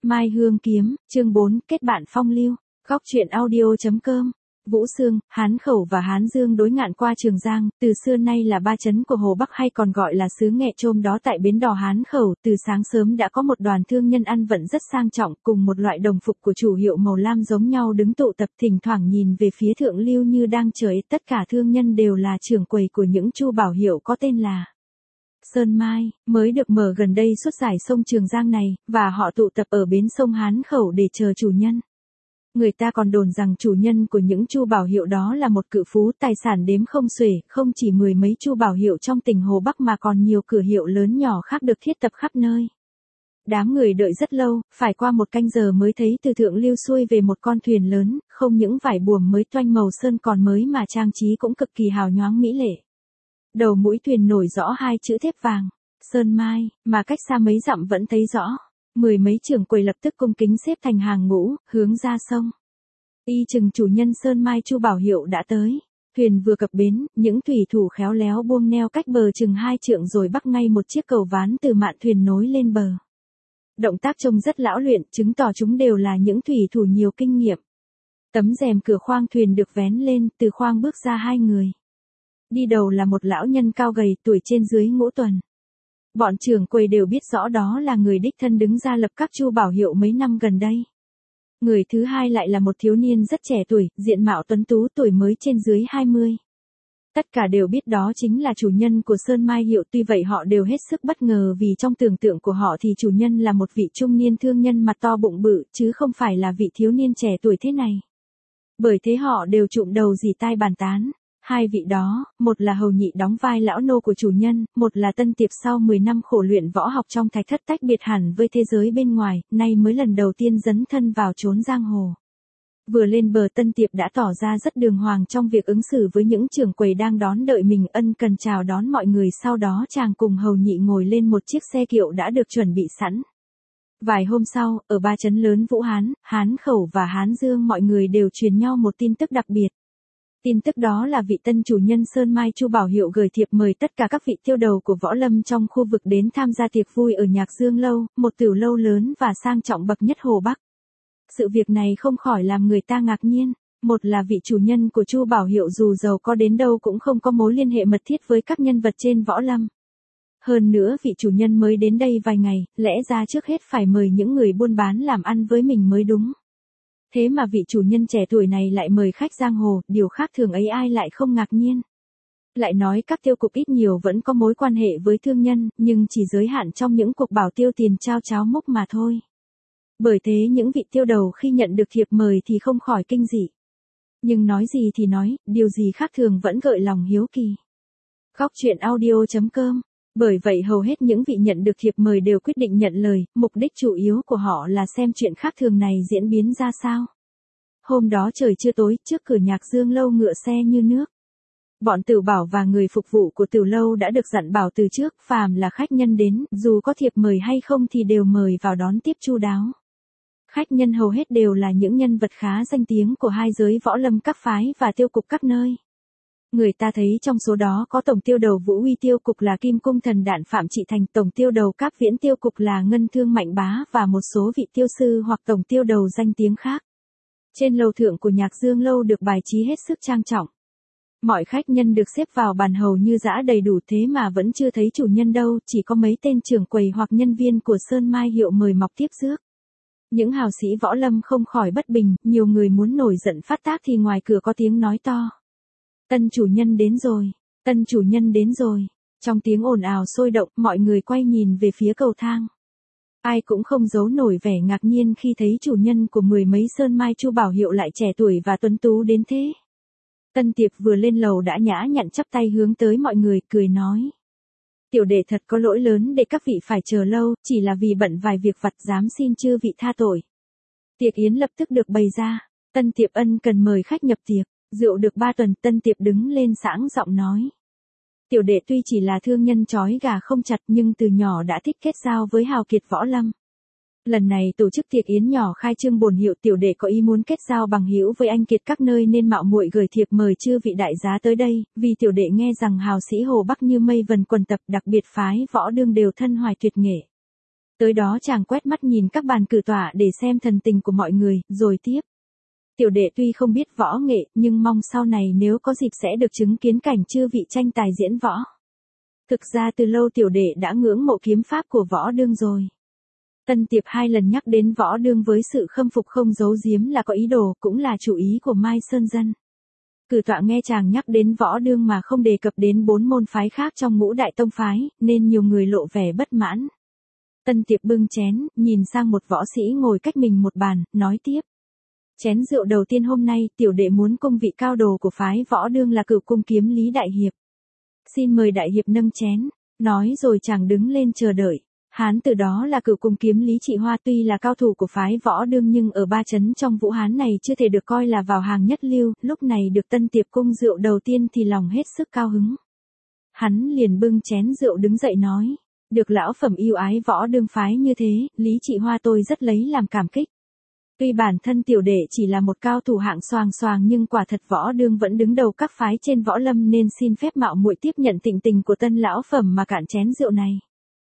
Mai Hương Kiếm, chương 4, kết bạn phong lưu. Góc truyện audio.com. Vũ Xương, Hán Khẩu và Hán Dương đối ngạn qua Trường Giang, từ xưa nay là ba trấn của Hồ Bắc hay còn gọi là xứ Nghệ Trôm đó. Tại bến đò Hán Khẩu, từ sáng sớm đã có một đoàn thương nhân ăn vận rất sang trọng, cùng một loại đồng phục của chủ hiệu màu lam giống nhau đứng tụ tập, thỉnh thoảng nhìn về phía thượng lưu như đang chờ. Tất cả thương nhân đều là trưởng quầy của những chu bảo hiệu có tên là Sơn Mai, mới được mở gần đây suốt dải sông Trường Giang này, và họ tụ tập ở bến sông Hán Khẩu để chờ chủ nhân. Người ta còn đồn rằng chủ nhân của những chu bảo hiệu đó là một cự phú, tài sản đếm không xuể, không chỉ mười mấy chu bảo hiệu trong tỉnh Hồ Bắc mà còn nhiều cửa hiệu lớn nhỏ khác được thiết tập khắp nơi. Đám người đợi rất lâu, phải qua một canh giờ mới thấy từ thượng lưu xuôi về một con thuyền lớn, không những vải buồm mới toanh màu sơn còn mới mà trang trí cũng cực kỳ hào nhoáng mỹ lệ. Đầu mũi thuyền nổi rõ hai chữ thép vàng, Sơn Mai, mà cách xa mấy dặm vẫn thấy rõ. Mười mấy trưởng quầy lập tức cung kính xếp thành hàng ngũ, hướng ra sông. Y chừng chủ nhân Sơn Mai chu bảo hiệu đã tới. Thuyền vừa cập bến, những thủy thủ khéo léo buông neo cách bờ chừng 2 trượng rồi bắc ngay một chiếc cầu ván từ mạn thuyền nối lên bờ. Động tác trông rất lão luyện, chứng tỏ chúng đều là những thủy thủ nhiều kinh nghiệm. Tấm rèm cửa khoang thuyền được vén lên, từ khoang bước ra hai người. Đi đầu là một lão nhân cao gầy, tuổi trên dưới ngũ tuần. Bọn trưởng quầy đều biết rõ đó là người đích thân đứng ra lập các chu bảo hiệu mấy năm gần đây. Người thứ hai lại là một thiếu niên rất trẻ tuổi, diện mạo tuấn tú, tuổi mới trên dưới 20. Tất cả đều biết đó chính là chủ nhân của Sơn Mai hiệu, tuy vậy họ đều hết sức bất ngờ vì trong tưởng tượng của họ thì chủ nhân là một vị trung niên thương nhân mặt to bụng bự, chứ không phải là vị thiếu niên trẻ tuổi thế này. Bởi thế họ đều trụm đầu rỉ tai bàn tán. Hai vị đó, một là hầu nhị đóng vai lão nô của chủ nhân, một là tân tiệp sau 10 năm khổ luyện võ học trong thạch thất tách biệt hẳn với thế giới bên ngoài, nay mới lần đầu tiên dấn thân vào chốn giang hồ. Vừa lên bờ, tân tiệp đã tỏ ra rất đường hoàng trong việc ứng xử với những trưởng quầy đang đón đợi mình, ân cần chào đón mọi người. Sau đó chàng cùng hầu nhị ngồi lên một chiếc xe kiệu đã được chuẩn bị sẵn. Vài hôm sau, ở ba trấn lớn Vũ Hán, Hán Khẩu và Hán Dương mọi người đều truyền nhau một tin tức đặc biệt. Tin tức đó là vị tân chủ nhân Sơn Mai chu bảo hiệu gửi thiệp mời tất cả các vị tiêu đầu của võ lâm trong khu vực đến tham gia tiệc vui ở Nhạc Dương Lâu, một tiểu lâu lớn và sang trọng bậc nhất Hồ Bắc. Sự việc này không khỏi làm người ta ngạc nhiên. Một là vị chủ nhân của chu bảo hiệu dù giàu có đến đâu cũng không có mối liên hệ mật thiết với các nhân vật trên võ lâm. Hơn nữa vị chủ nhân mới đến đây vài ngày, lẽ ra trước hết phải mời những người buôn bán làm ăn với mình mới đúng. Thế mà vị chủ nhân trẻ tuổi này lại mời khách giang hồ, điều khác thường ấy ai lại không ngạc nhiên. Lại nói các tiêu cục ít nhiều vẫn có mối quan hệ với thương nhân, nhưng chỉ giới hạn trong những cuộc bảo tiêu tiền trao cháo múc mà thôi. Bởi thế những vị tiêu đầu khi nhận được thiệp mời thì không khỏi kinh dị. Nhưng nói gì thì nói, điều gì khác thường vẫn gợi lòng hiếu kỳ. Góc truyện audio.com. Bởi vậy hầu hết những vị nhận được thiệp mời đều quyết định nhận lời, mục đích chủ yếu của họ là xem chuyện khác thường này diễn biến ra sao. Hôm đó trời chưa tối, trước cửa Nhạc Dương Lâu ngựa xe như nước. Bọn Tửu Bảo và người phục vụ của Tửu Lâu đã được dặn bảo từ trước, phàm là khách nhân đến, dù có thiệp mời hay không thì đều mời vào đón tiếp chu đáo. Khách nhân hầu hết đều là những nhân vật khá danh tiếng của hai giới võ lâm các phái và tiêu cục các nơi. Người ta thấy trong số đó có tổng tiêu đầu Vũ Uy tiêu cục là Kim Cung Thần Đạn Phạm Trị Thành, tổng tiêu đầu Các Viễn tiêu cục là Ngân Thương Mạnh Bá và một số vị tiêu sư hoặc tổng tiêu đầu danh tiếng khác. Trên lầu thượng của Nhạc Dương Lâu được bài trí hết sức trang trọng. Mọi khách nhân được xếp vào bàn hầu như dã đầy đủ, thế mà vẫn chưa thấy chủ nhân đâu, chỉ có mấy tên trưởng quầy hoặc nhân viên của Sơn Mai hiệu mời mọc tiếp rước. Những hào sĩ võ lâm không khỏi bất bình, nhiều người muốn nổi giận phát tác thì ngoài cửa có tiếng nói to. Tân chủ nhân đến rồi, tân chủ nhân đến rồi. Trong tiếng ồn ào sôi động, mọi người quay nhìn về phía cầu thang. Ai cũng không giấu nổi vẻ ngạc nhiên khi thấy chủ nhân của mười mấy Sơn Mai chu bảo hiệu lại trẻ tuổi và tuấn tú đến thế. Tân tiệp vừa lên lầu đã nhã nhặn chắp tay hướng tới mọi người, cười nói. Tiểu đệ thật có lỗi lớn để các vị phải chờ lâu, chỉ là vì bận vài việc vặt, dám xin chư vị tha tội. Tiệc yến lập tức được bày ra, tân tiệp ân cần mời khách nhập tiệc. Rượu được 3 tuần, tân tiệp đứng lên sảng giọng nói. Tiểu đệ tuy chỉ là thương nhân chói gà không chặt nhưng từ nhỏ đã thích kết giao với hào kiệt võ lâm. Lần này tổ chức tiệc yến nhỏ khai trương bổn hiệu, tiểu đệ có ý muốn kết giao bằng hữu với anh kiệt các nơi nên mạo muội gửi thiệp mời chư vị đại giá tới đây, vì tiểu đệ nghe rằng hào sĩ Hồ Bắc như mây vần quần tập, đặc biệt phái võ đương đều thân hoài tuyệt nghệ. Tới đó chàng quét mắt nhìn các bàn cử tọa để xem thần tình của mọi người, rồi tiếp. Tiểu đệ tuy không biết võ nghệ, nhưng mong sau này nếu có dịp sẽ được chứng kiến cảnh chư vị tranh tài diễn võ. Thực ra từ lâu tiểu đệ đã ngưỡng mộ kiếm pháp của võ đương rồi. Tân Tiệp 2 lần nhắc đến võ đương với sự khâm phục không giấu giếm là có ý đồ, cũng là chủ ý của Mai Sơn Dân. Cử tọa nghe chàng nhắc đến võ đương mà không đề cập đến 4 môn phái khác trong ngũ đại tông phái, nên nhiều người lộ vẻ bất mãn. Tân Tiệp bưng chén, nhìn sang một võ sĩ ngồi cách mình một bàn, nói tiếp. Chén rượu đầu tiên hôm nay tiểu đệ muốn cung vị cao đồ của phái võ đương là Cửu Cung kiếm Lý Đại Hiệp. Xin mời Đại Hiệp nâng chén, nói rồi chàng đứng lên chờ đợi. Hán từ đó là Cửu Cung kiếm Lý Trị Hoa tuy là cao thủ của phái võ đương nhưng ở ba chấn trong Vũ Hán này chưa thể được coi là vào hàng nhất lưu, lúc này được Tân Tiệp cung rượu đầu tiên thì lòng hết sức cao hứng. Hắn liền bưng chén rượu đứng dậy nói, được lão phẩm yêu ái võ đương phái như thế, Lý Trị Hoa tôi rất lấy làm cảm kích. Tuy bản thân tiểu đệ chỉ là một cao thủ hạng xoàng xoàng nhưng quả thật võ đương vẫn đứng đầu các phái trên võ lâm nên xin phép mạo muội tiếp nhận tịnh tình của Tân lão phẩm mà cạn chén rượu này.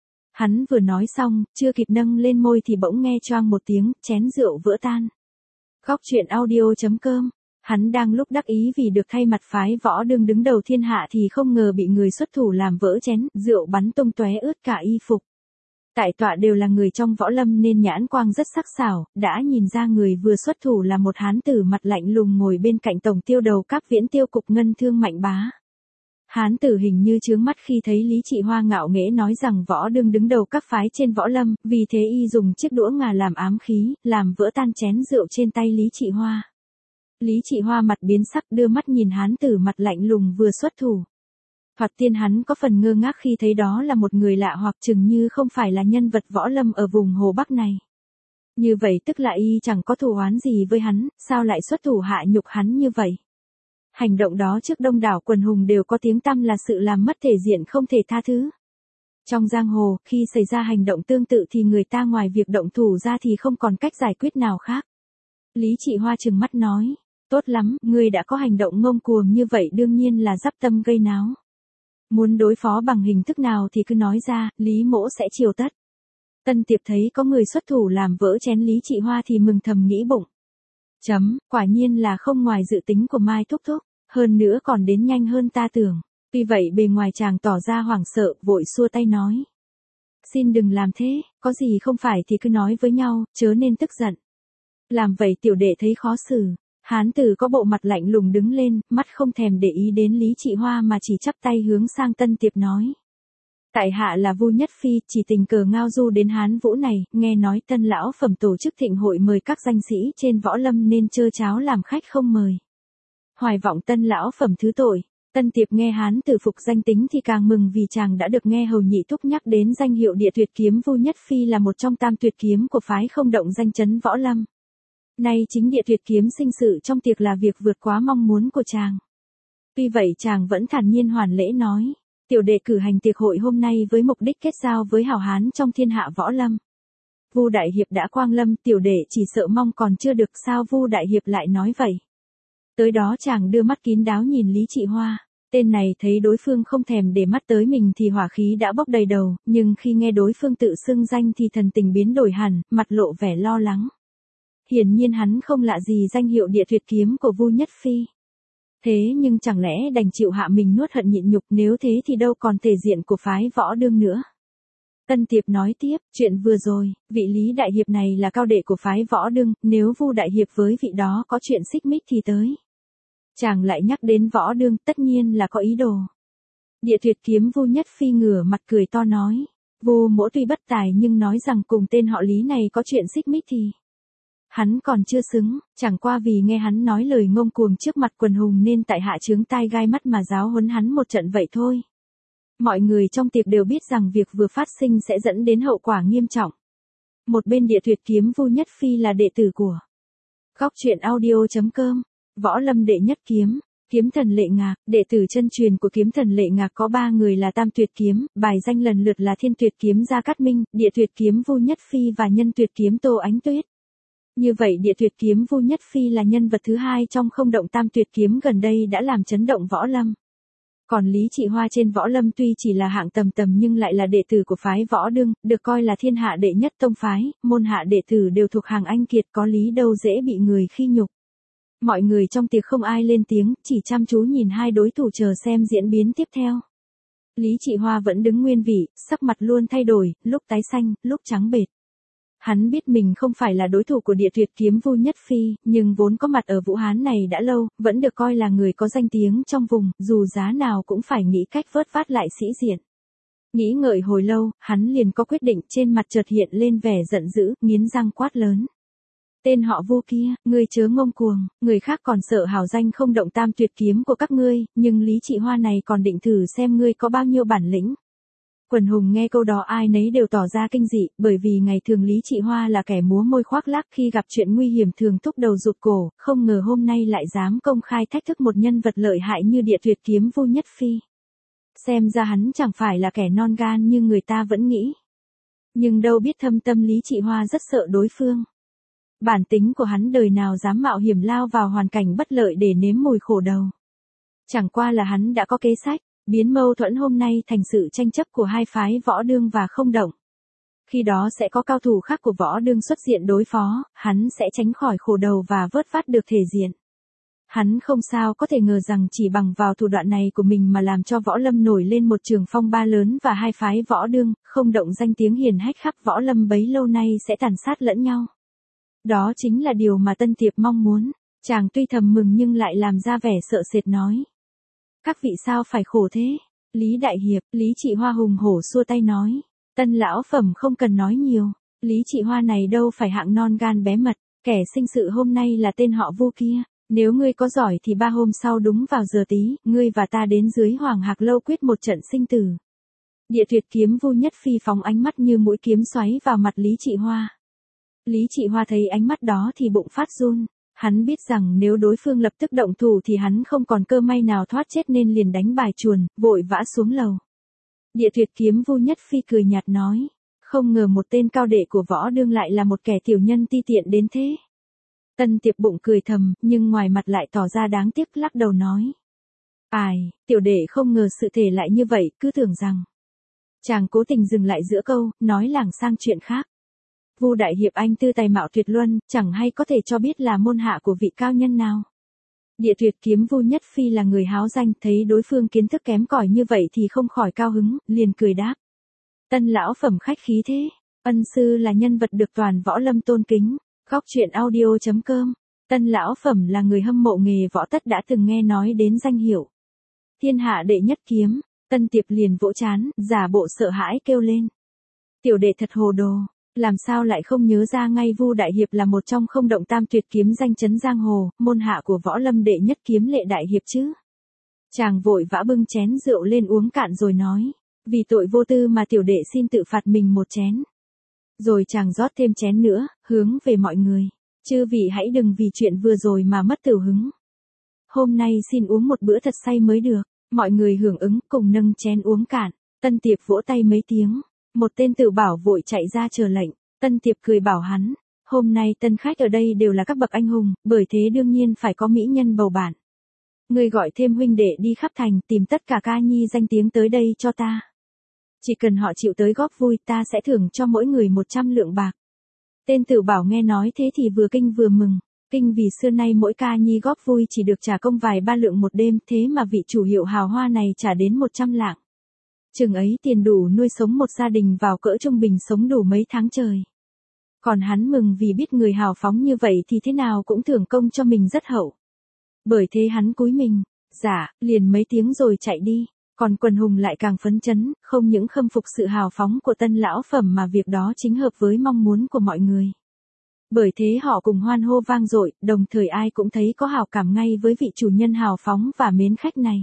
Hắn vừa nói xong, chưa kịp nâng lên môi thì bỗng nghe choang một tiếng, chén rượu vỡ tan. Góc truyện audio.com. Hắn đang lúc đắc ý vì được thay mặt phái võ đương đứng đầu thiên hạ thì không ngờ bị người xuất thủ làm vỡ chén, rượu bắn tung tóe ướt cả y phục. Tại tọa đều là người trong võ lâm nên nhãn quang rất sắc sảo, đã nhìn ra người vừa xuất thủ là một hán tử mặt lạnh lùng ngồi bên cạnh tổng tiêu đầu các Viễn Tiêu cục Ngân Thương Mạnh Bá. Hán tử hình như chướng mắt khi thấy Lý Trị Hoa ngạo nghễ nói rằng võ đương đứng đầu các phái trên võ lâm, vì thế y dùng chiếc đũa ngà làm ám khí, làm vỡ tan chén rượu trên tay Lý Trị Hoa. Lý Trị Hoa mặt biến sắc đưa mắt nhìn hán tử mặt lạnh lùng vừa xuất thủ. Thoạt tiên hắn có phần ngơ ngác khi thấy đó là một người lạ hoặc chừng như không phải là nhân vật võ lâm ở vùng Hồ Bắc này. Như vậy tức là y chẳng có thù oán gì với hắn, sao lại xuất thủ hạ nhục hắn như vậy? Hành động đó trước đông đảo quần hùng đều có tiếng tăm là sự làm mất thể diện không thể tha thứ. Trong giang hồ, khi xảy ra hành động tương tự thì người ta ngoài việc động thủ ra thì không còn cách giải quyết nào khác. Lý Trị Hoa trừng mắt nói, tốt lắm, ngươi đã có hành động ngông cuồng như vậy đương nhiên là dắp tâm gây náo. Muốn đối phó bằng hình thức nào thì cứ nói ra, Lý mỗ sẽ chiều tất. Tân Tiệp thấy có người xuất thủ làm vỡ chén Lý Trị Hoa thì mừng thầm nghĩ bụng. Quả nhiên là không ngoài dự tính của Mai Thúc Thúc, hơn nữa còn đến nhanh hơn ta tưởng. Vì vậy bề ngoài chàng tỏ ra hoảng sợ, vội xua tay nói. Xin đừng làm thế, có gì không phải thì cứ nói với nhau, chớ nên tức giận. Làm vậy tiểu đệ thấy khó xử. Hán tử có bộ mặt lạnh lùng đứng lên, mắt không thèm để ý đến Lý Trị Hoa mà chỉ chắp tay hướng sang Tân Tiệp nói. Tại hạ là Vu Nhất Phi, chỉ tình cờ ngao du đến Hán Vũ này, nghe nói Tân lão phẩm tổ chức thịnh hội mời các danh sĩ trên võ lâm nên trơ cháo làm khách không mời. Hoài vọng Tân lão phẩm thứ tội. Tân Tiệp nghe Hán tử phục danh tính thì càng mừng vì chàng đã được nghe hầu nhị thúc nhắc đến danh hiệu địa tuyệt kiếm Vu Nhất Phi là một trong tam tuyệt kiếm của phái không động danh chấn võ lâm. Nay chính địa tuyệt kiếm sinh sự trong tiệc là việc vượt quá mong muốn của chàng. Tuy vậy chàng vẫn thản nhiên hoàn lễ nói, tiểu đệ cử hành tiệc hội hôm nay với mục đích kết giao với hảo hán trong thiên hạ võ lâm. Vu đại hiệp đã quang lâm, tiểu đệ chỉ sợ mong còn chưa được, sao Vu đại hiệp lại nói vậy? Tới đó chàng đưa mắt kín đáo nhìn Lý Trị Hoa, tên này thấy đối phương không thèm để mắt tới mình thì hỏa khí đã bốc đầy đầu, nhưng khi nghe đối phương tự xưng danh thì thần tình biến đổi hẳn, mặt lộ vẻ lo lắng. Hiển nhiên hắn không lạ gì danh hiệu địa tuyệt kiếm của Vu Nhất Phi. Thế nhưng chẳng lẽ đành chịu hạ mình nuốt hận nhịn nhục, nếu thế thì đâu còn thể diện của phái võ đương nữa. Tân Tiệp nói tiếp, chuyện vừa rồi, vị Lý đại hiệp này là cao đệ của phái võ đương, nếu Vu đại hiệp với vị đó có chuyện xích mích thì tới. Chàng lại nhắc đến võ đương, tất nhiên là có ý đồ. Địa tuyệt kiếm Vu Nhất Phi ngửa mặt cười to nói, Vu mỗ tuy bất tài nhưng nói rằng cùng tên họ Lý này có chuyện xích mích thì hắn còn chưa xứng, chẳng qua vì nghe hắn nói lời ngông cuồng trước mặt quần hùng nên tại hạ chướng tai gai mắt mà giáo huấn hắn một trận vậy thôi. Mọi người trong tiệc đều biết rằng việc vừa phát sinh sẽ dẫn đến hậu quả nghiêm trọng. Một bên địa tuyệt kiếm Vu Nhất Phi là đệ tử của Góc truyện audio.com, võ lâm đệ nhất kiếm, kiếm thần Lệ Ngạc, đệ tử chân truyền của kiếm thần Lệ Ngạc có 3 người là tam tuyệt kiếm, bài danh lần lượt là thiên tuyệt kiếm Gia Cát Minh, địa tuyệt kiếm Vu Nhất Phi và nhân tuyệt kiếm Tô Ánh Tuyết. Như vậy địa tuyệt kiếm Vu Nhất Phi là nhân vật thứ hai trong không động tam tuyệt kiếm gần đây đã làm chấn động võ lâm. Còn Lý Trị Hoa trên võ lâm tuy chỉ là hạng tầm tầm nhưng lại là đệ tử của phái Võ Đương, được coi là thiên hạ đệ nhất tông phái, môn hạ đệ tử đều thuộc hàng anh kiệt, có lý đâu dễ bị người khi nhục. Mọi người trong tiệc không ai lên tiếng, chỉ chăm chú nhìn hai đối thủ chờ xem diễn biến tiếp theo. Lý Trị Hoa vẫn đứng nguyên vị, sắc mặt luôn thay đổi, lúc tái xanh, lúc trắng bệch. Hắn biết mình không phải là đối thủ của Địa Tuyệt Kiếm Vu Nhất Phi, nhưng vốn có mặt ở Vũ Hán này đã lâu, vẫn được coi là người có danh tiếng trong vùng, dù giá nào cũng phải nghĩ cách vớt vát lại sĩ diện. Nghĩ ngợi hồi lâu, hắn liền có quyết định, trên mặt chợt hiện lên vẻ giận dữ, nghiến răng quát lớn. Tên họ Vu kia, ngươi chớ ngông cuồng, người khác còn sợ hào danh không động tam tuyệt kiếm của các ngươi, nhưng Lý Trị Hoa này còn định thử xem ngươi có bao nhiêu bản lĩnh. Quần hùng nghe câu đó ai nấy đều tỏ ra kinh dị, bởi vì ngày thường Lý Trị Hoa là kẻ múa môi khoác lác, khi gặp chuyện nguy hiểm thường thúc đầu rụt cổ, không ngờ hôm nay lại dám công khai thách thức một nhân vật lợi hại như Địa Tuyệt Kiếm Vu Nhất Phi. Xem ra hắn chẳng phải là kẻ non gan như người ta vẫn nghĩ. Nhưng đâu biết thâm tâm Lý Trị Hoa rất sợ đối phương. Bản tính của hắn đời nào dám mạo hiểm lao vào hoàn cảnh bất lợi để nếm mùi khổ đầu. Chẳng qua là hắn đã có kế sách, biến mâu thuẫn hôm nay thành sự tranh chấp của hai phái Võ Đương và Không Động. Khi đó sẽ có cao thủ khác của Võ Đương xuất diện đối phó, hắn sẽ tránh khỏi khổ đầu và vớt vát được thể diện. Hắn không sao có thể ngờ rằng chỉ bằng vào thủ đoạn này của mình mà làm cho võ lâm nổi lên một trường phong ba lớn và hai phái Võ Đương, Không Động danh tiếng hiển hách khắp võ lâm bấy lâu nay sẽ tàn sát lẫn nhau. Đó chính là điều mà Tân Tiệp mong muốn. Chàng tuy thầm mừng nhưng lại làm ra vẻ sợ sệt nói. Các vị sao phải khổ thế? Lý Đại Hiệp, Lý Trị Hoa hùng hổ xua tay nói. Tân lão phẩm không cần nói nhiều. Lý Trị Hoa này đâu phải hạng non gan bé mật. Kẻ sinh sự hôm nay là tên họ Vu kia. Nếu ngươi có giỏi thì 3 hôm sau đúng vào giờ tí, ngươi và ta đến dưới Hoàng Hạc Lâu quyết một trận sinh tử. Địa Tuyệt Kiếm Vu Nhất Phi phóng ánh mắt như mũi kiếm xoáy vào mặt Lý Trị Hoa. Lý Trị Hoa thấy ánh mắt đó thì bụng phát run. Hắn biết rằng nếu đối phương lập tức động thủ thì hắn không còn cơ may nào thoát chết nên liền đánh bài chuồn, vội vã xuống lầu. Địa Tuyệt Kiếm Vu Nhất Phi cười nhạt nói. Không ngờ một tên cao đệ của Võ Đương lại là một kẻ tiểu nhân ti tiện đến thế. Tân Tiệp bụng cười thầm, nhưng ngoài mặt lại tỏ ra đáng tiếc lắc đầu nói. Ai, tiểu đệ không ngờ sự thể lại như vậy, cứ tưởng rằng. Chàng cố tình dừng lại giữa câu, nói lảng sang chuyện khác. Vu Đại Hiệp anh tư tài mạo tuyệt luân, chẳng hay có thể cho biết là môn hạ của vị cao nhân nào. Địa Tuyệt Kiếm Vu Nhất Phi là người háo danh, thấy đối phương kiến thức kém cỏi như vậy thì không khỏi cao hứng, liền cười đáp. Tân lão phẩm khách khí thế, ân sư là nhân vật được toàn võ lâm tôn kính. Góc truyện audio.com. Tân lão phẩm là người hâm mộ nghề võ tất đã từng nghe nói đến danh hiệu. Thiên hạ đệ nhất kiếm, Tân Tiệp liền vỗ chán, giả bộ sợ hãi kêu lên. Tiểu đệ thật hồ đồ, làm sao lại không nhớ ra ngay Vu Đại Hiệp là một trong Không Động tam tuyệt kiếm danh chấn giang hồ, môn hạ của võ lâm đệ nhất kiếm Lệ Đại Hiệp chứ. Chàng vội vã bưng chén rượu lên uống cạn rồi nói, vì tội vô tư mà tiểu đệ xin tự phạt mình một chén. Rồi chàng rót thêm chén nữa, hướng về mọi người. Chư vị hãy đừng vì chuyện vừa rồi mà mất tửu hứng. Hôm nay xin uống một bữa thật say mới được. Mọi người hưởng ứng cùng nâng chén uống cạn. Tân Tiệp vỗ tay mấy tiếng. Một tên Tử Bảo vội chạy ra chờ lệnh. Tân Tiệp cười bảo hắn. Hôm nay tân khách ở đây đều là các bậc anh hùng, bởi thế đương nhiên phải có mỹ nhân bầu bạn. Ngươi gọi thêm huynh đệ đi khắp thành tìm tất cả ca nhi danh tiếng tới đây cho ta. Chỉ cần họ chịu tới góp vui ta sẽ thưởng cho mỗi người 100 lượng bạc. Tên Tử Bảo nghe nói thế thì vừa kinh vừa mừng. Kinh vì xưa nay mỗi ca nhi góp vui chỉ được trả công vài 3 lượng một đêm, thế mà vị chủ hiệu hào hoa này trả đến 100 lạng. Chừng ấy tiền đủ nuôi sống một gia đình vào cỡ trung bình sống đủ mấy tháng trời. Còn hắn mừng vì biết người hào phóng như vậy thì thế nào cũng thưởng công cho mình rất hậu. Bởi thế hắn cúi mình, dạ, liền mấy tiếng rồi chạy đi. Còn quần hùng lại càng phấn chấn, không những khâm phục sự hào phóng của tân lão phẩm mà việc đó chính hợp với mong muốn của mọi người. Bởi thế họ cùng hoan hô vang dội, đồng thời ai cũng thấy có hào cảm ngay với vị chủ nhân hào phóng và mến khách này.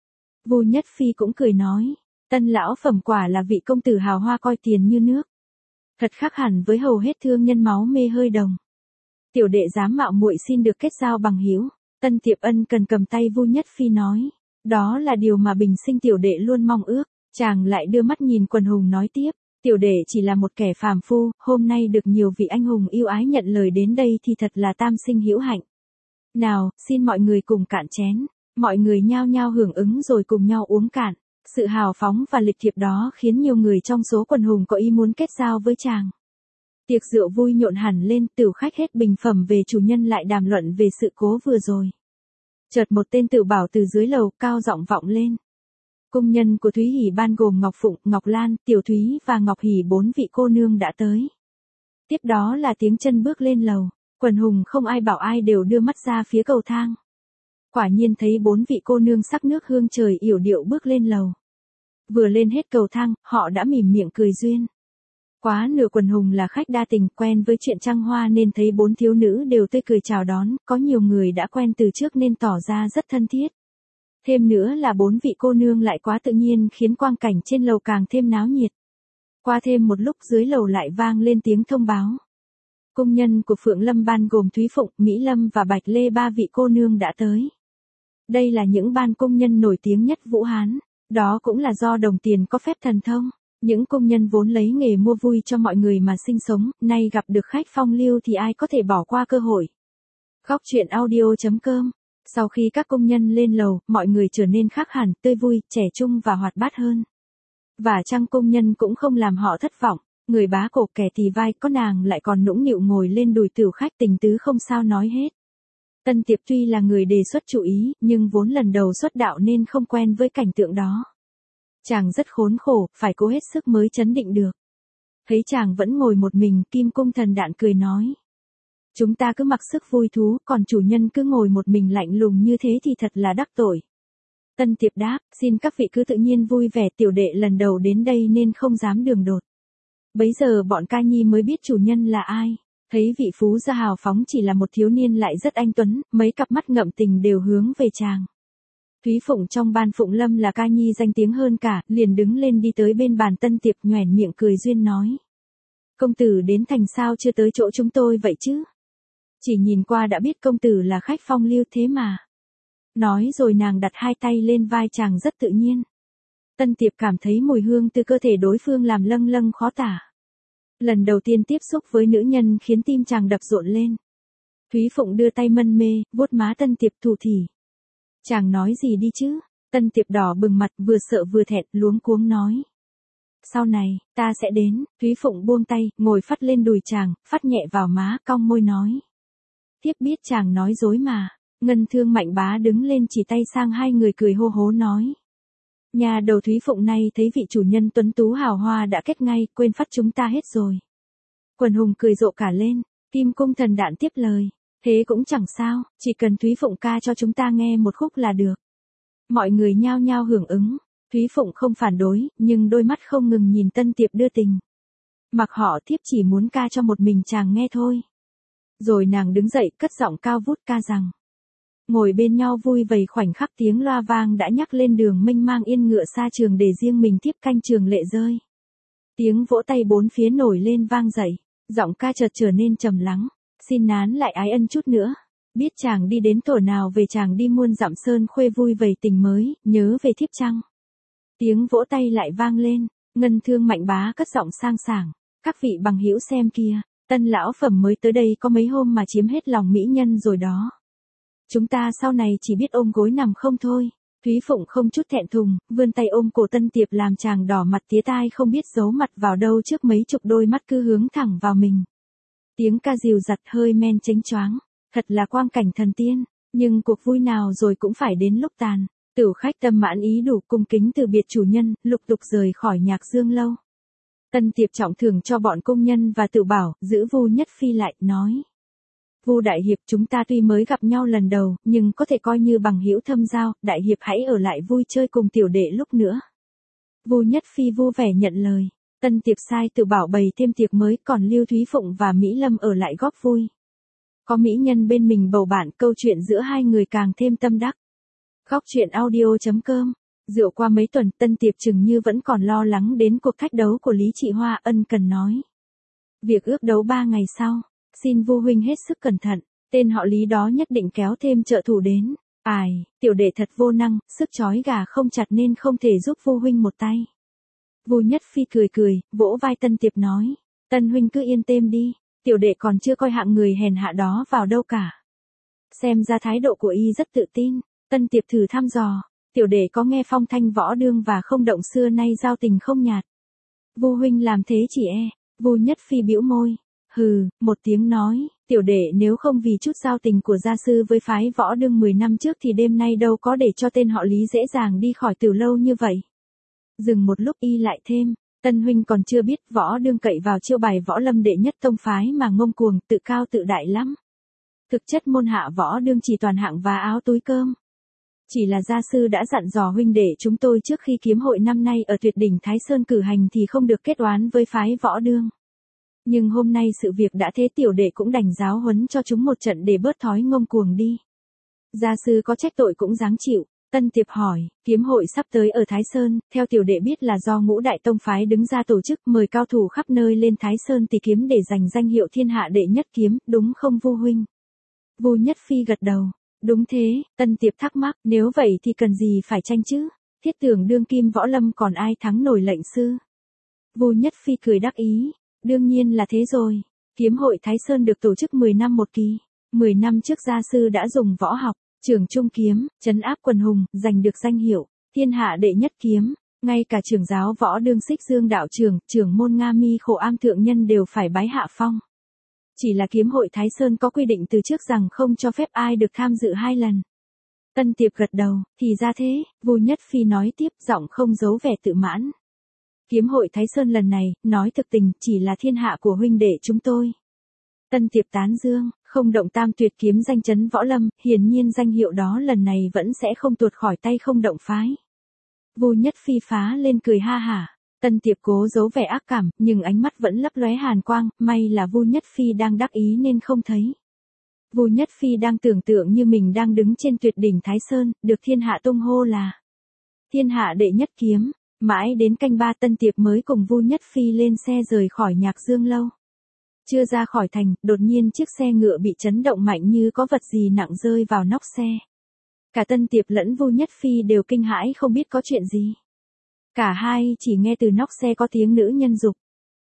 Vu Nhất Phi cũng cười nói, tân lão phẩm quả là vị công tử hào hoa coi tiền như nước. Thật khác hẳn với hầu hết thương nhân máu mê hơi đồng. Tiểu đệ dám mạo muội xin được kết giao bằng hữu. Tân Tiệp ân cần cầm tay Vu Nhất Phi nói. Đó là điều mà bình sinh tiểu đệ luôn mong ước. Chàng lại đưa mắt nhìn quần hùng nói tiếp. Tiểu đệ chỉ là một kẻ phàm phu, hôm nay được nhiều vị anh hùng yêu ái nhận lời đến đây thì thật là tam sinh hữu hạnh. Nào, xin mọi người cùng cạn chén. Mọi người nhao nhao hưởng ứng rồi cùng nhau uống cạn. Sự hào phóng và lịch thiệp đó khiến nhiều người trong số quần hùng có ý muốn kết giao với chàng. Tiệc rượu vui nhộn hẳn lên, tửu khách hết bình phẩm về chủ nhân lại đàm luận về sự cố vừa rồi. Chợt một tên tửu bảo từ dưới lầu cao giọng vọng lên. Cung nhân của Thúy Hỉ ban gồm Ngọc Phụng, Ngọc Lan, Tiểu Thúy và Ngọc Hỉ 4 vị cô nương đã tới. Tiếp đó là tiếng chân bước lên lầu, quần hùng không ai bảo ai đều đưa mắt ra phía cầu thang. Quả nhiên thấy 4 vị cô nương sắc nước hương trời yểu điệu bước lên lầu. Vừa lên hết cầu thang, họ đã mỉm miệng cười duyên. Quá nửa quần hùng là khách đa tình quen với chuyện trăng hoa nên thấy 4 thiếu nữ đều tươi cười chào đón, có nhiều người đã quen từ trước nên tỏ ra rất thân thiết. Thêm nữa là 4 vị cô nương lại quá tự nhiên khiến quang cảnh trên lầu càng thêm náo nhiệt. Qua thêm một lúc dưới lầu lại vang lên tiếng thông báo. Cung nhân của Phượng Lâm ban gồm Thúy Phụng, Mỹ Lâm và Bạch Lê 3 vị cô nương đã tới. Đây là những ban cung nhân nổi tiếng nhất Vũ Hán, đó cũng là do đồng tiền có phép thần thông. Những công nhân vốn lấy nghề mua vui cho mọi người mà sinh sống, nay gặp được khách phong lưu thì ai có thể bỏ qua cơ hội. Góc truyện audio.com. Sau khi các công nhân lên lầu, mọi người trở nên khác hẳn, tươi vui, trẻ trung và hoạt bát hơn. Và chăng công nhân cũng không làm họ thất vọng, người bá cổ kẻ tì vai có nàng lại còn nũng nịu ngồi lên đùi tửu khách tình tứ không sao nói hết. Tân Tiệp tuy là người đề xuất chủ ý, nhưng vốn lần đầu xuất đạo nên không quen với cảnh tượng đó. Chàng rất khốn khổ, phải cố hết sức mới trấn định được. Thấy chàng vẫn ngồi một mình, Kim Cung Thần Đạn cười nói. Chúng ta cứ mặc sức vui thú, còn chủ nhân cứ ngồi một mình lạnh lùng như thế thì thật là đắc tội. Tân Tiệp đáp, xin các vị cứ tự nhiên vui vẻ, tiểu đệ lần đầu đến đây nên không dám đường đột. Bấy giờ bọn ca nhi mới biết chủ nhân là ai. Thấy vị phú gia hào phóng chỉ là một thiếu niên lại rất anh tuấn, mấy cặp mắt ngậm tình đều hướng về chàng. Thúy Phụng trong ban Phụng Lâm là ca nhi danh tiếng hơn cả, liền đứng lên đi tới bên bàn Tân Tiệp nhoẻn miệng cười duyên nói. Công tử đến thành sao chưa tới chỗ chúng tôi vậy chứ? Chỉ nhìn qua đã biết công tử là khách phong lưu thế mà. Nói rồi nàng đặt hai tay lên vai chàng rất tự nhiên. Tân Tiệp cảm thấy mùi hương từ cơ thể đối phương làm lâng lâng khó tả. Lần đầu tiên tiếp xúc với nữ nhân khiến tim chàng đập rộn lên. Thúy Phụng đưa tay mân mê, vuốt má Tân Tiệp thủ thỉ. Chàng nói gì đi chứ? Tân Tiệp đỏ bừng mặt vừa sợ vừa thẹn luống cuống nói. Sau này, ta sẽ đến. Thúy Phụng buông tay, ngồi phắt lên đùi chàng, phắt nhẹ vào má, cong môi nói. Tiếp biết chàng nói dối mà. Ngân Thương Mạnh Bá đứng lên chỉ tay sang hai người cười hô hố nói. Nhà đầu Thúy Phụng này thấy vị chủ nhân tuấn tú hào hoa đã kết ngay, quên phắt chúng ta hết rồi. Quần hùng cười rộ cả lên, Kim Cung Thần Đạn tiếp lời. Thế cũng chẳng sao, chỉ cần Thúy Phụng ca cho chúng ta nghe một khúc là được. Mọi người nhao nhao hưởng ứng, Thúy Phụng không phản đối, nhưng đôi mắt không ngừng nhìn Tân Tiệp đưa tình. Mặc họ thiếp chỉ muốn ca cho một mình chàng nghe thôi. Rồi nàng đứng dậy cất giọng cao vút ca rằng. Ngồi bên nhau vui vầy khoảnh khắc tiếng loa vang đã nhắc lên đường mênh mang yên ngựa xa trường để riêng mình tiếp canh trường lệ rơi. Tiếng vỗ tay bốn phía nổi lên vang dậy, giọng ca chợt trở nên trầm lắng. Xin nán lại ái ân chút nữa. Biết chàng đi đến thổ nào về chàng đi muôn dặm sơn khuê vui vầy tình mới, nhớ về thiếp chăng. Tiếng vỗ tay lại vang lên, Ngân Thương Mạnh Bá cất giọng sang sảng. Các vị bằng hữu xem kia, tân lão phẩm mới tới đây có mấy hôm mà chiếm hết lòng mỹ nhân rồi đó. Chúng ta sau này chỉ biết ôm gối nằm không thôi. Thúy Phụng không chút thẹn thùng, vươn tay ôm cổ Tân Tiệp làm chàng đỏ mặt tía tai không biết giấu mặt vào đâu trước mấy chục đôi mắt cứ hướng thẳng vào mình. Tiếng ca dìu dặt hơi men chánh choáng, thật là quang cảnh thần tiên, nhưng cuộc vui nào rồi cũng phải đến lúc tàn. Tửu khách tâm mãn ý đủ cung kính từ biệt chủ nhân, lục tục rời khỏi Nhạc Dương lâu. Tân Tiệp trọng thưởng cho bọn công nhân và Tửu Bảo, giữ Vu Nhất Phi lại, nói. Vu đại hiệp chúng ta tuy mới gặp nhau lần đầu, nhưng có thể coi như bằng hữu thâm giao, đại hiệp hãy ở lại vui chơi cùng tiểu đệ lúc nữa. Vu Nhất Phi vui vẻ nhận lời. Tân Tiệp sai Tửu Bảo bày thêm tiệc mới, còn lưu Thúy Phụng và Mỹ Lâm ở lại góp vui. Có mỹ nhân bên mình bầu bạn, câu chuyện giữa hai người càng thêm tâm đắc. Góc truyện audio.com. Rượu qua mấy tuần, Tân Tiệp chừng như vẫn còn lo lắng đến cuộc thách đấu của Lý Trị Hoa, ân cần nói. Việc ước đấu 3 ngày sau, xin Vu huynh hết sức cẩn thận, tên họ Lý đó nhất định kéo thêm trợ thủ đến. Ai, tiểu đệ thật vô năng, sức trói gà không chặt nên không thể giúp Vu huynh một tay. Vu Nhất Phi cười cười, vỗ vai Tân Tiệp nói. Tân huynh cứ yên tâm đi, tiểu đệ còn chưa coi hạng người hèn hạ đó vào đâu cả. Xem ra thái độ của y rất tự tin. Tân Tiệp thử thăm dò, tiểu đệ có nghe phong thanh võ đương và không động xưa nay giao tình không nhạt. Vu huynh làm thế chỉ e, Vu Nhất Phi bĩu môi, hừ, một tiếng nói, tiểu đệ nếu không vì chút giao tình của gia sư với phái võ đương 10 năm trước thì đêm nay đâu có để cho tên họ Lý dễ dàng đi khỏi Tử Lâu như vậy. Dừng một lúc y lại thêm, Tân huynh còn chưa biết võ đương cậy vào chiêu bài võ lâm đệ nhất tông phái mà ngông cuồng tự cao tự đại lắm. Thực chất môn hạ võ đương chỉ toàn hạng và áo túi cơm. Chỉ là gia sư đã dặn dò huynh đệ chúng tôi trước khi kiếm hội năm nay ở Tuyệt đỉnh Thái Sơn cử hành thì không được kết oán với phái võ đương. Nhưng hôm nay sự việc đã thế, tiểu đệ cũng đành giáo huấn cho chúng một trận để bớt thói ngông cuồng đi. Gia sư có trách tội cũng dáng chịu. Tân Tiệp hỏi, kiếm hội sắp tới ở Thái Sơn, theo tiểu đệ biết là do ngũ đại tông phái đứng ra tổ chức, mời cao thủ khắp nơi lên Thái Sơn tỷ kiếm để giành danh hiệu thiên hạ đệ nhất kiếm, đúng không Vu huynh? Vu Nhất Phi gật đầu, đúng thế. Tân Tiệp thắc mắc, nếu vậy thì cần gì phải tranh chứ? Thiết tưởng đương kim võ lâm còn ai thắng nổi lệnh sư? Vu Nhất Phi cười đắc ý, đương nhiên là thế rồi. Kiếm hội Thái Sơn được tổ chức 10 năm một kỳ. 10 năm trước gia sư đã dùng võ học, trưởng trung kiếm, trấn áp quần hùng, giành được danh hiệu thiên hạ đệ nhất kiếm. Ngay cả trưởng giáo võ đương Xích Dương đạo trưởng, trưởng môn Nga Mi Khổ Am thượng nhân đều phải bái hạ phong. Chỉ là kiếm hội Thái Sơn có quy định từ trước rằng không cho phép ai được tham dự 2 lần. Tân Tiệp gật đầu, thì ra thế. Vu Nhất Phi nói tiếp, giọng không giấu vẻ tự mãn. Kiếm hội Thái Sơn lần này, nói thực tình, chỉ là thiên hạ của huynh đệ chúng tôi. Tân Tiệp tán dương, không động tam tuyệt kiếm danh chấn võ lâm, hiển nhiên danh hiệu đó lần này vẫn sẽ không tuột khỏi tay không động phái. Vu Nhất Phi phá lên cười ha hả. Tân Tiệp cố giấu vẻ ác cảm, nhưng ánh mắt vẫn lấp lóe hàn quang, may là Vu Nhất Phi đang đắc ý nên không thấy. Vu Nhất Phi đang tưởng tượng như mình đang đứng trên tuyệt đỉnh Thái Sơn, được thiên hạ tung hô là thiên hạ đệ nhất kiếm. Mãi đến canh 3 Tân Tiệp mới cùng Vu Nhất Phi lên xe rời khỏi Nhạc Dương lâu. Chưa ra khỏi thành, đột nhiên chiếc xe ngựa bị chấn động mạnh như có vật gì nặng rơi vào nóc xe. Cả Tân Tiệp lẫn Vu Nhất Phi đều kinh hãi không biết có chuyện gì. Cả hai chỉ nghe từ nóc xe có tiếng nữ nhân dục.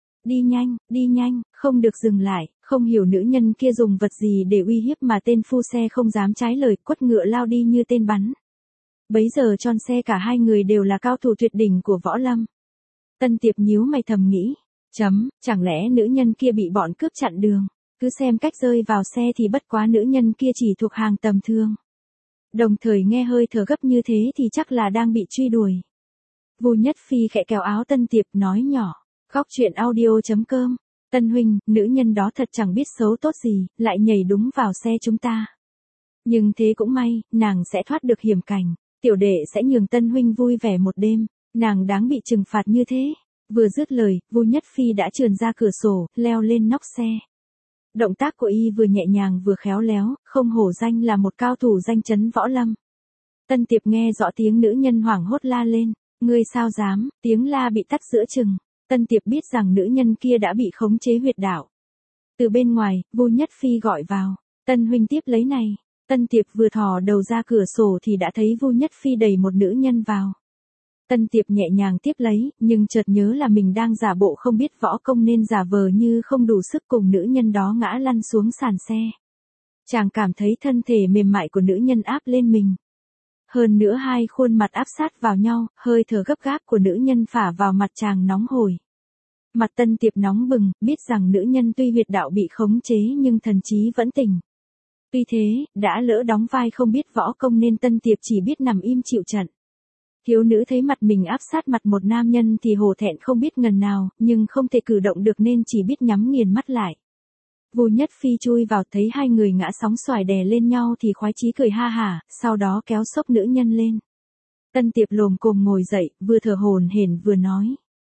Đi nhanh, không được dừng lại, không hiểu nữ nhân kia dùng vật gì để uy hiếp mà tên phu xe không dám trái lời, quất ngựa lao đi như tên bắn. Bấy giờ tròn xe cả hai người đều là cao thủ tuyệt đỉnh của võ lâm. Tân Tiệp nhíu mày thầm nghĩ, chẳng lẽ nữ nhân kia bị bọn cướp chặn đường, cứ xem cách rơi vào xe thì bất quá nữ nhân kia chỉ thuộc hàng tầm thường. Đồng thời nghe hơi thở gấp như thế thì chắc là đang bị truy đuổi. Vu Nhất Phi khẽ kéo áo Tân Tiệp nói nhỏ, góc truyện audio.com, Tân huynh, nữ nhân đó thật chẳng biết xấu tốt gì, lại nhảy đúng vào xe chúng ta. Nhưng thế cũng may, nàng sẽ thoát được hiểm cảnh, tiểu đệ sẽ nhường Tân huynh vui vẻ một đêm, nàng đáng bị trừng phạt như thế. Vừa dứt lời, Vu Nhất Phi đã trườn ra cửa sổ, leo lên nóc xe. Động tác của y vừa nhẹ nhàng vừa khéo léo, không hổ danh là một cao thủ danh chấn võ lâm. Tân Tiệp nghe rõ tiếng nữ nhân hoảng hốt la lên, ngươi sao dám, tiếng la bị tắt giữa chừng. Tân Tiệp biết rằng nữ nhân kia đã bị khống chế huyệt đạo. Từ bên ngoài, Vu Nhất Phi gọi vào, Tân huynh tiếp lấy này. Tân Tiệp vừa thò đầu ra cửa sổ thì đã thấy Vu Nhất Phi đẩy một nữ nhân vào. Tân Tiệp nhẹ nhàng tiếp lấy, nhưng chợt nhớ là mình đang giả bộ không biết võ công nên giả vờ như không đủ sức cùng nữ nhân đó ngã lăn xuống sàn xe. Chàng cảm thấy thân thể mềm mại của nữ nhân áp lên mình. Hơn nữa hai khuôn mặt áp sát vào nhau, hơi thở gấp gáp của nữ nhân phả vào mặt chàng nóng hổi. Mặt Tân Tiệp nóng bừng, biết rằng nữ nhân tuy huyệt đạo bị khống chế nhưng thần trí vẫn tỉnh. Tuy thế, đã lỡ đóng vai không biết võ công nên Tân Tiệp chỉ biết nằm im chịu trận. Thiếu nữ thấy mặt mình áp sát mặt một nam nhân thì hổ thẹn không biết ngần nào, nhưng không thể cử động được nên chỉ biết nhắm nghiền mắt lại. Vu Nhất Phi chui vào thấy hai người ngã sóng xoài đè lên nhau thì khoái chí cười ha hả, sau đó kéo xốc nữ nhân lên. Tân Tiệp lồm cồm ngồi dậy, vừa thở hổn hển vừa nói.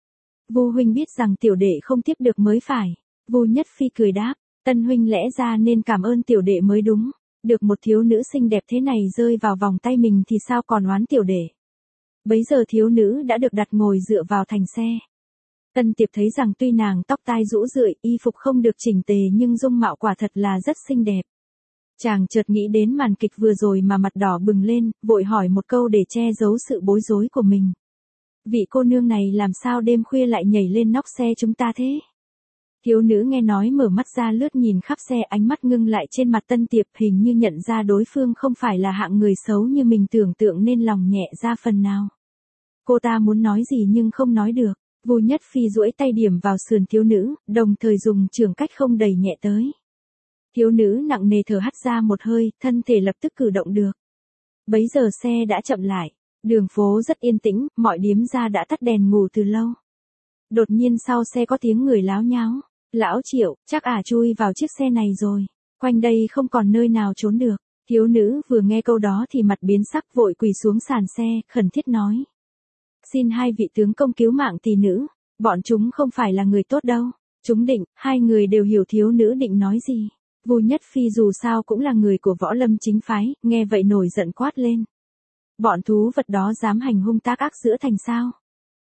Vu huynh biết rằng tiểu đệ không tiếp được mới phải. Vu Nhất Phi cười đáp, Tân huynh lẽ ra nên cảm ơn tiểu đệ mới đúng. Được một thiếu nữ xinh đẹp thế này rơi vào vòng tay mình thì sao còn oán tiểu đệ. Bấy giờ thiếu nữ đã được đặt ngồi dựa vào thành xe. Tân Tiệp thấy rằng tuy nàng tóc tai rũ rượi, y phục không được chỉnh tề nhưng dung mạo quả thật là rất xinh đẹp. Chàng chợt nghĩ đến màn kịch vừa rồi mà mặt đỏ bừng lên, vội hỏi một câu để che giấu sự bối rối của mình. Vị cô nương này làm sao đêm khuya lại nhảy lên nóc xe chúng ta thế? Thiếu nữ nghe nói mở mắt ra lướt nhìn khắp xe, ánh mắt ngưng lại trên mặt Tân Tiệp, hình như nhận ra đối phương không phải là hạng người xấu như mình tưởng tượng nên lòng nhẹ ra phần nào. Cô ta muốn nói gì nhưng không nói được. Vu Nhất Phi duỗi tay điểm vào sườn thiếu nữ, đồng thời dùng trường cách không đẩy nhẹ tới. Thiếu nữ nặng nề thở hắt ra một hơi, thân thể lập tức cử động được. Bấy giờ xe đã chậm lại. Đường phố rất yên tĩnh, mọi điếm gia đã tắt đèn ngủ từ lâu. Đột nhiên sau xe có tiếng người láo nháo. Lão Triệu, chắc chui vào chiếc xe này rồi. Quanh đây không còn nơi nào trốn được. Thiếu nữ vừa nghe câu đó thì mặt biến sắc, vội quỳ xuống sàn xe, khẩn thiết nói. Xin hai vị tướng công cứu mạng tỷ nữ. Bọn chúng không phải là người tốt đâu. Chúng định, hai người đều hiểu thiếu nữ định nói gì. Vu Nhất Phi dù sao cũng là người của Võ Lâm chính phái, nghe vậy nổi giận quát lên. Bọn thú vật đó dám hành hung tác ác giữa thành sao?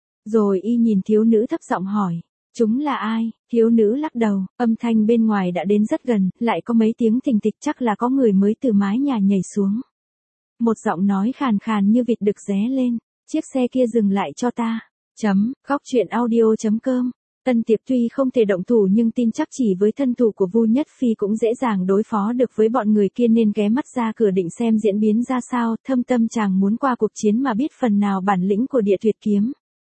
Rồi y nhìn thiếu nữ thấp giọng hỏi. Chúng là ai? Thiếu nữ lắc đầu, âm thanh bên ngoài đã đến rất gần, lại có mấy tiếng thình thịch, chắc là có người mới từ mái nhà nhảy xuống. Một giọng nói khàn khàn như vịt đực ré lên. Chiếc xe kia dừng lại cho ta. Góc truyện audio.com. Tân Tiệp tuy không thể động thủ nhưng tin chắc chỉ với thân thủ của Vu Nhất Phi cũng dễ dàng đối phó được với bọn người kia, nên ghé mắt ra cửa định xem diễn biến ra sao, thâm tâm chàng muốn qua cuộc chiến mà biết phần nào bản lĩnh của Địa Tuyệt Kiếm.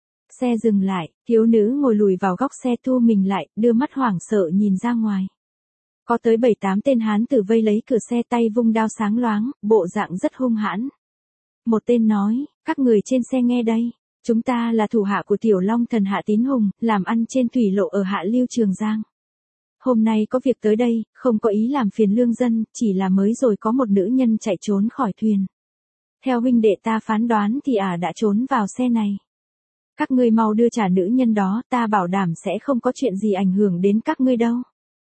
Xe dừng lại, thiếu nữ ngồi lùi vào góc xe thu mình lại, đưa mắt hoảng sợ nhìn ra ngoài. Có tới 7-8 tên hán tử vây lấy cửa xe, tay vung đao sáng loáng, bộ dạng rất hung hãn. Một tên nói, các người trên xe nghe đây. Chúng ta là thủ hạ của Tiểu Long Thần Hạ Tín Hùng, làm ăn trên thủy lộ ở Hạ Lưu Trường Giang. Hôm nay có việc tới đây, không có ý làm phiền lương dân, chỉ là mới rồi có một nữ nhân chạy trốn khỏi thuyền. Theo huynh đệ ta phán đoán thì đã trốn vào xe này. Các ngươi mau đưa trả nữ nhân đó, ta bảo đảm sẽ không có chuyện gì ảnh hưởng đến các ngươi đâu.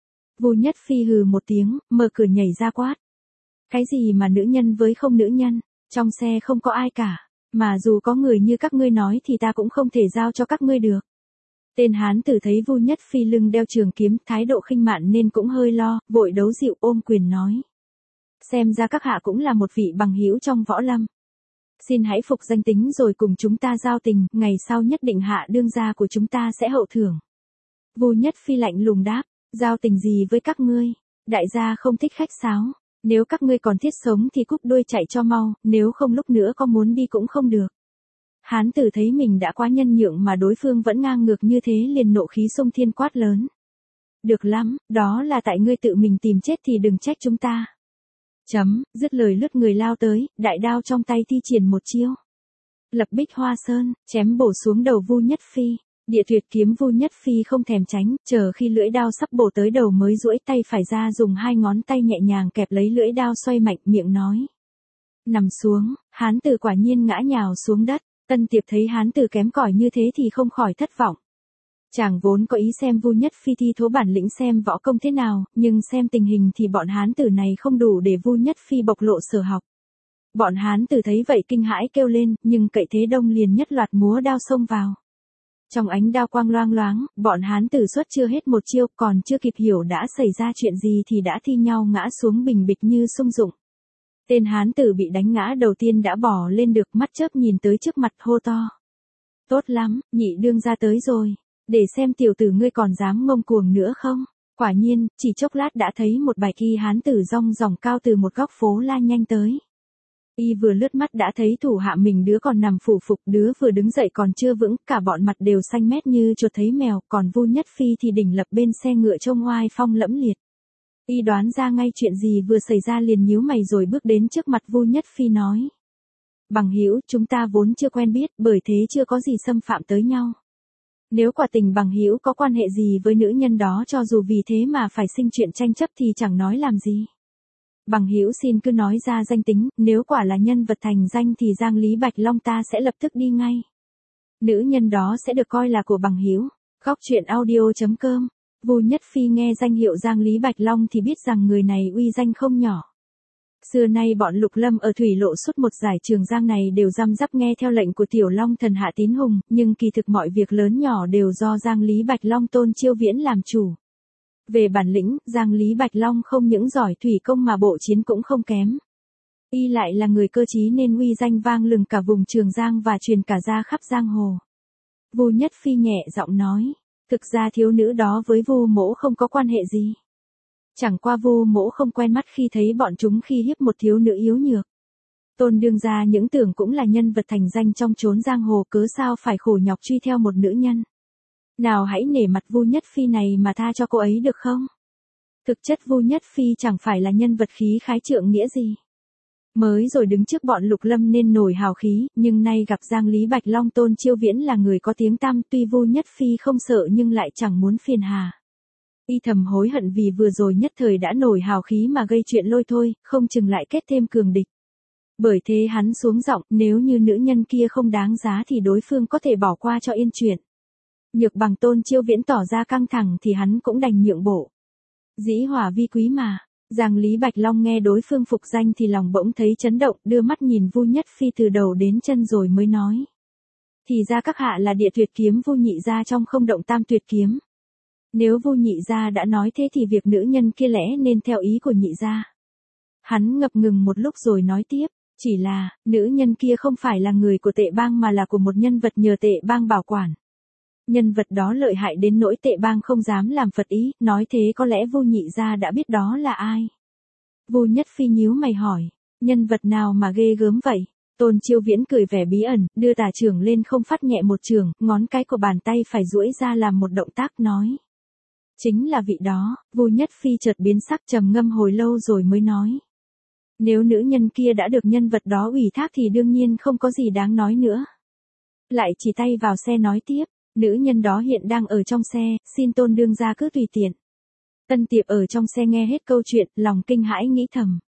Vu Nhất Phi hừ một tiếng, mở cửa nhảy ra quát. Cái gì mà nữ nhân với không nữ nhân, trong xe không có ai cả. Mà dù có người như các ngươi nói thì ta cũng không thể giao cho các ngươi được. Tên hán tử thấy Vu Nhất Phi lưng đeo trường kiếm, thái độ khinh mạn nên cũng hơi lo, vội đấu dịu ôm quyền nói. Xem ra các hạ cũng là một vị bằng hữu trong võ lâm. Xin hãy phục danh tính rồi cùng chúng ta giao tình, ngày sau nhất định hạ đương gia của chúng ta sẽ hậu thưởng. Vu Nhất Phi lạnh lùng đáp, giao tình gì với các ngươi, đại gia không thích khách sáo. Nếu các ngươi còn thiết sống thì cúp đuôi chạy cho mau, nếu không lúc nữa có muốn đi cũng không được. Hán tử thấy mình đã quá nhân nhượng mà đối phương vẫn ngang ngược như thế liền nộ khí xông thiên quát lớn. Được lắm, đó là tại ngươi tự mình tìm chết thì đừng trách chúng ta. Dứt lời lướt người lao tới, đại đao trong tay thi triển một chiêu. Lập Bích Hoa Sơn, chém bổ xuống đầu Vu Nhất Phi. Địa Tuyệt Kiếm Vu Nhất Phi không thèm tránh, chờ khi lưỡi đao sắp bổ tới đầu mới duỗi tay phải ra, dùng hai ngón tay nhẹ nhàng kẹp lấy lưỡi đao, xoay mạnh, miệng nói. Nằm xuống, hán tử quả nhiên ngã nhào xuống đất. Tân Tiệp thấy hán tử kém cỏi như thế thì không khỏi thất vọng. Chàng vốn có ý xem Vu Nhất Phi thi thố bản lĩnh xem võ công thế nào, nhưng xem tình hình thì bọn hán tử này không đủ để Vu Nhất Phi bộc lộ sở học. Bọn hán tử thấy vậy kinh hãi kêu lên, nhưng cậy thế đông liền nhất loạt múa đao xông vào. Trong ánh đao quang loang loáng, bọn hán tử xuất chưa hết một chiêu, còn chưa kịp hiểu đã xảy ra chuyện gì thì đã thi nhau ngã xuống bình bịch như sung dụng. Tên hán tử bị đánh ngã đầu tiên đã bỏ lên được, mắt chớp nhìn tới trước mặt hô to. Tốt lắm, nhị đương ra tới rồi, để xem tiểu tử ngươi còn dám ngông cuồng nữa không. Quả nhiên, chỉ chốc lát đã thấy một bài kỳ hán tử rong ròng cao từ một góc phố la nhanh tới. Y vừa lướt mắt đã thấy thủ hạ mình, đứa còn nằm phủ phục, đứa vừa đứng dậy còn chưa vững, cả bọn mặt đều xanh mét như chuột thấy mèo, còn Vu Nhất Phi thì đỉnh lập bên xe ngựa trông oai phong lẫm liệt. Y đoán ra ngay chuyện gì vừa xảy ra liền nhíu mày rồi bước đến trước mặt Vu Nhất Phi nói. Bằng hữu, chúng ta vốn chưa quen biết, bởi thế chưa có gì xâm phạm tới nhau. Nếu quả tình bằng hữu có quan hệ gì với nữ nhân đó, cho dù vì thế mà phải sinh chuyện tranh chấp thì chẳng nói làm gì. Bằng hữu xin cứ nói ra danh tính, nếu quả là nhân vật thành danh thì Giang Lý Bạch Long ta sẽ lập tức đi ngay. Nữ nhân đó sẽ được coi là của bằng hữu. Góc truyện audio.com. Vu Nhất Phi nghe danh hiệu Giang Lý Bạch Long thì biết rằng người này uy danh không nhỏ. Xưa nay bọn Lục Lâm ở thủy lộ suốt một dải Trường Giang này đều răm rắp nghe theo lệnh của Tiểu Long Thần Hạ Tín Hùng, nhưng kỳ thực mọi việc lớn nhỏ đều do Giang Lý Bạch Long Tôn Chiêu Viễn làm chủ. Về bản lĩnh, Giang Lý Bạch Long không những giỏi thủy công mà bộ chiến cũng không kém. Y lại là người cơ trí nên uy danh vang lừng cả vùng Trường Giang và truyền cả ra khắp giang hồ. Vu Nhất Phi nhẹ giọng nói, Thực ra thiếu nữ đó với Vu Mỗ không có quan hệ gì. Chẳng qua Vu Mỗ không quen mắt khi thấy bọn chúng khi hiếp một thiếu nữ yếu nhược. Tôn đương gia những tưởng cũng là nhân vật thành danh trong chốn giang hồ, cớ sao phải khổ nhọc truy theo một nữ nhân. Nào hãy nể mặt Vu Nhất Phi này mà tha cho cô ấy được không? Thực chất Vu Nhất Phi chẳng phải là nhân vật khí khái trượng nghĩa gì. Mới rồi đứng trước bọn Lục Lâm nên nổi hào khí, nhưng nay gặp Giang Lý Bạch Long Tôn Chiêu Viễn là người có tiếng tăm, tuy Vu Nhất Phi không sợ nhưng lại chẳng muốn phiền hà. Y thầm hối hận vì vừa rồi nhất thời đã nổi hào khí mà gây chuyện lôi thôi, không chừng lại kết thêm cường địch. Bởi thế hắn xuống giọng, nếu như nữ nhân kia không đáng giá thì đối phương có thể bỏ qua cho yên chuyện. Nhược Bằng Tôn Chiêu Viễn tỏ ra căng thẳng thì hắn cũng đành nhượng bộ. Dĩ hòa vi quý mà. Giang Lý Bạch Long nghe đối phương phục danh thì lòng bỗng thấy chấn động, đưa mắt nhìn Vu Nhất Phi từ đầu đến chân rồi mới nói. Thì ra các hạ là Địa Tuyệt Kiếm Vu nhị gia trong Không Động Tam Tuyệt Kiếm. Nếu Vu nhị gia đã nói thế thì việc nữ nhân kia lẽ nên theo ý của nhị gia. Hắn ngập ngừng một lúc rồi nói tiếp, chỉ là, nữ nhân kia không phải là người của Tệ Bang mà là của một nhân vật nhờ Tệ Bang bảo quản. Nhân vật đó lợi hại đến nỗi Tệ Bang không dám làm phật ý, nói thế có lẽ Vu nhị gia đã biết đó là ai. Vu Nhất Phi nhíu mày hỏi, nhân vật nào mà ghê gớm vậy? Tôn Chiêu Viễn cười vẻ bí ẩn, đưa tà chưởng lên không phát nhẹ một chưởng, ngón cái của bàn tay phải duỗi ra làm một động tác nói. Chính là vị đó. Vu Nhất Phi chợt biến sắc, trầm ngâm hồi lâu rồi mới nói. Nếu nữ nhân kia đã được nhân vật đó ủy thác thì đương nhiên không có gì đáng nói nữa. Lại chỉ tay vào xe nói tiếp. Nữ nhân đó hiện đang ở trong xe, xin Tôn đương gia cứ tùy tiện. Tân Tiệp ở trong xe nghe hết câu chuyện, lòng kinh hãi nghĩ thầm.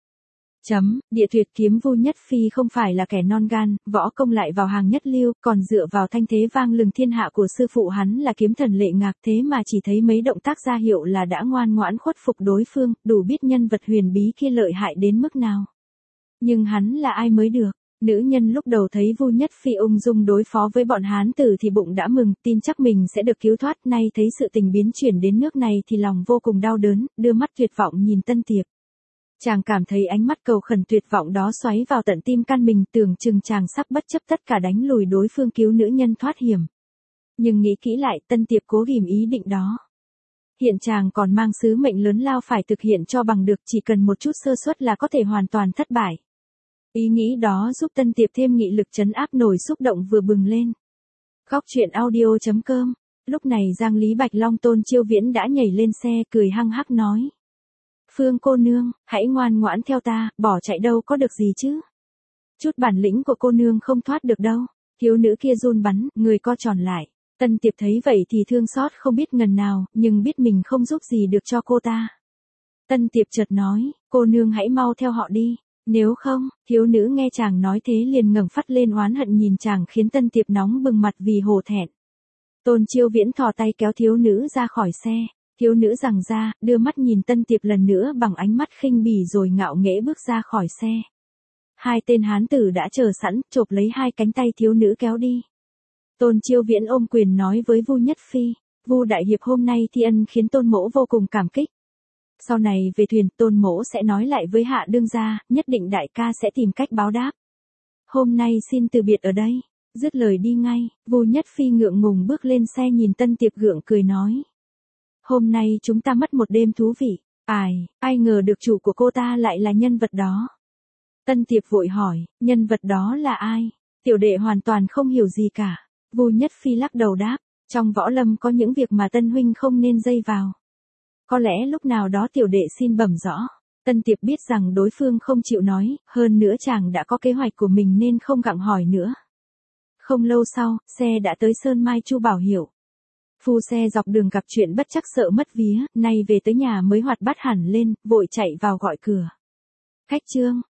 Địa Tuyệt Kiếm Vu Nhất Phi không phải là kẻ non gan, võ công lại vào hàng nhất lưu, còn dựa vào thanh thế vang lừng thiên hạ của sư phụ hắn là kiếm thần Lệ Ngạc, thế mà chỉ thấy mấy động tác ra hiệu là đã ngoan ngoãn khuất phục đối phương, đủ biết nhân vật huyền bí kia lợi hại đến mức nào. Nhưng hắn là ai mới được? Nữ nhân lúc đầu thấy Vu Nhất Phi ung dung đối phó với bọn hán tử thì bụng đã mừng, tin chắc mình sẽ được cứu thoát, nay thấy sự tình biến chuyển đến nước này thì lòng vô cùng đau đớn, đưa mắt tuyệt vọng nhìn Tân Tiệp. Chàng cảm thấy ánh mắt cầu khẩn tuyệt vọng đó xoáy vào tận tim can mình, tưởng chừng chàng sắp bất chấp tất cả đánh lùi đối phương cứu nữ nhân thoát hiểm. Nhưng nghĩ kỹ lại, Tân Tiệp cố ghìm ý định đó. Hiện chàng còn mang sứ mệnh lớn lao phải thực hiện cho bằng được, chỉ cần một chút sơ suất là có thể hoàn toàn thất bại. Ý nghĩ đó giúp Tân Tiệp thêm nghị lực trấn áp nổi xúc động vừa bừng lên. Góc truyện audio.com. Lúc này Giang Lý Bạch Long Tôn Chiêu Viễn đã nhảy lên xe, cười hăng hắc nói. Phương cô nương, hãy ngoan ngoãn theo ta, bỏ chạy đâu có được gì chứ. Chút bản lĩnh của cô nương không thoát được đâu. Thiếu nữ kia run bắn, người co tròn lại. Tân Tiệp thấy vậy thì thương xót không biết ngần nào, nhưng biết mình không giúp gì được cho cô ta. Tân Tiệp chợt nói, cô nương hãy mau theo họ đi. Nếu không, thiếu nữ nghe chàng nói thế liền ngẩng phát lên oán hận nhìn chàng, khiến Tân Tiệp nóng bừng mặt vì hổ thẹn. Tôn Chiêu Viễn thò tay kéo thiếu nữ ra khỏi xe. Thiếu nữ giằng ra, đưa mắt nhìn Tân Tiệp lần nữa bằng ánh mắt khinh bỉ rồi ngạo nghễ bước ra khỏi xe. Hai tên hán tử đã chờ sẵn, chộp lấy hai cánh tay thiếu nữ kéo đi. Tôn Chiêu Viễn ôm quyền nói với Vu Nhất Phi, Vu đại hiệp hôm nay thi ân khiến Tôn mỗ vô cùng cảm kích. Sau này về thuyền, Tôn mỗ sẽ nói lại với hạ đương gia, nhất định đại ca sẽ tìm cách báo đáp. Hôm nay xin từ biệt ở đây. Dứt lời đi ngay, Vu Nhất Phi ngượng ngùng bước lên xe nhìn Tân Tiệp gượng cười nói. Hôm nay chúng ta mất một đêm thú vị. Ai ngờ được chủ của cô ta lại là nhân vật đó. Tân Tiệp vội hỏi, nhân vật đó là ai? Tiểu đệ hoàn toàn không hiểu gì cả. Vu Nhất Phi lắc đầu đáp, trong võ lâm có những việc mà Tân huynh không nên dây vào. Có lẽ lúc nào đó tiểu đệ xin bẩm rõ. Tân Tiệp biết rằng đối phương không chịu nói, hơn nữa chàng đã có kế hoạch của mình nên không gặng hỏi nữa. Không lâu sau, xe đã tới Sơn Mai Chu Bảo Hiểu. Phu xe dọc đường gặp chuyện bất chắc sợ mất vía, nay về tới nhà mới hoạt bát hẳn lên, vội chạy vào gọi cửa. Khách Trương,